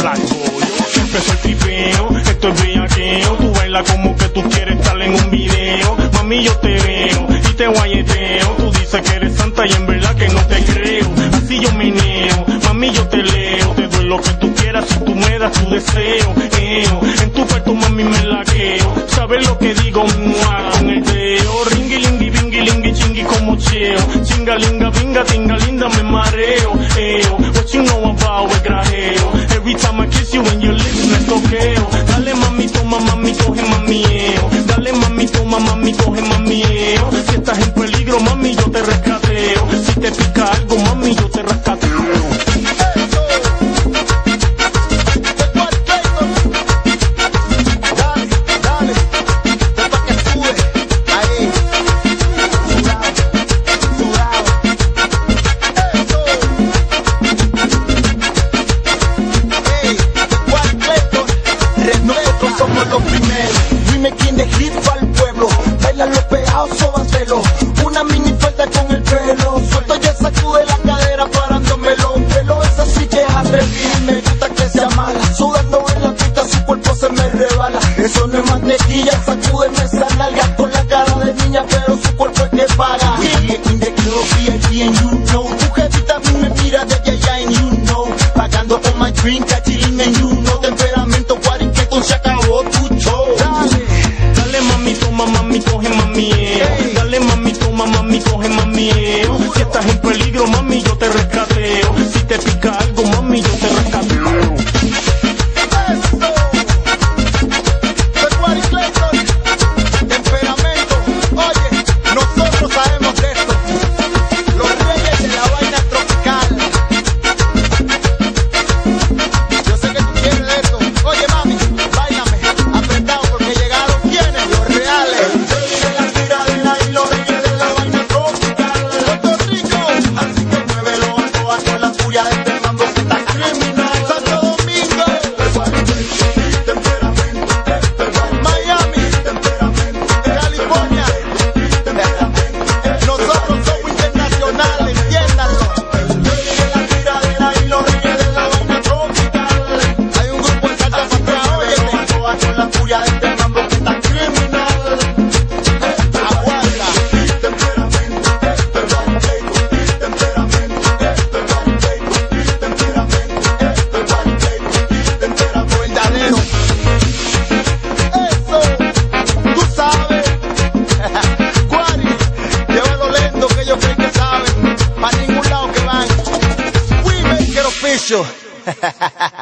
Empezó el tripeo, esto es bellaqueo. Tú bailas como que tú quieres estar en un video. Mami, yo te veo y te guayeteo. Tú dices que eres santa y en verdad que no te creo. Así yo meneo, mami, yo te leo. Te doy lo que tú quieras si tú me das tu deseo. En tu cuarto, mami, me laqueo. ¿Sabes lo que digo? Mua, con el dedo. Ringi, lingi, bingi, lingi, chingui como cheo. Chinga, linga, binga, tinga, linda, me mareo. What you know about el grajeo? Every time I kiss you in your lips me toqueo. Dale mami, toma mami, coge mamieo. Dale mami, toma mami, coge mamieo. Si estás en peligro mami, yo te rescateo. Si te pica algo mami, yo te rescateo. Una mini falda con el pelo suelto, ya sacude la cadera parándomelo. Pero esa sí que es atrevida, me gusta que sea mala. Sudando en la pista, su cuerpo se me rebala. Eso no es mantequilla, sacúdeme esa nalga con la cara de niña, pero su cuerpo es que paga. We in the club, VIP and you know. Tu jefita a mí me mira desde allá and you know. Pagando on my drink, a chilling and you know. Temperamento, cuarinquetón, se acabó tu show. Dale mami, toma mami, coge mamieo. Dale mami, toma mami, coge mamieo. Si estás en peligro mami, yo te rescateo. Si te pica algo mami, yo te rescateo. Temperamento, oye, nosotros sabemos de esto. Los reyes de la vaina tropical. Yo sé que tú quieres de esto. Oye mami, báilame, apretado porque llegaron quienes, los reales. El rey de la tiradera y los reyes de la vaina tropical. Puerto Rico, así que muévelo a toda la furia de este mambo que está criminal. Santo Domingo, temperamento, Miami, California, nosotros somos internacionales, entiéndanlo. El rey de la tiradera y los reyes de la vaina tropical. Hay un grupo en Santa Patrón, oye, con la furia de este mambo que está criminal. Aguanta. Verdadero. Eso, tú sabes. Guari, llévalo lento que ellos creen que saben. Para ningún lado que van. We make it official.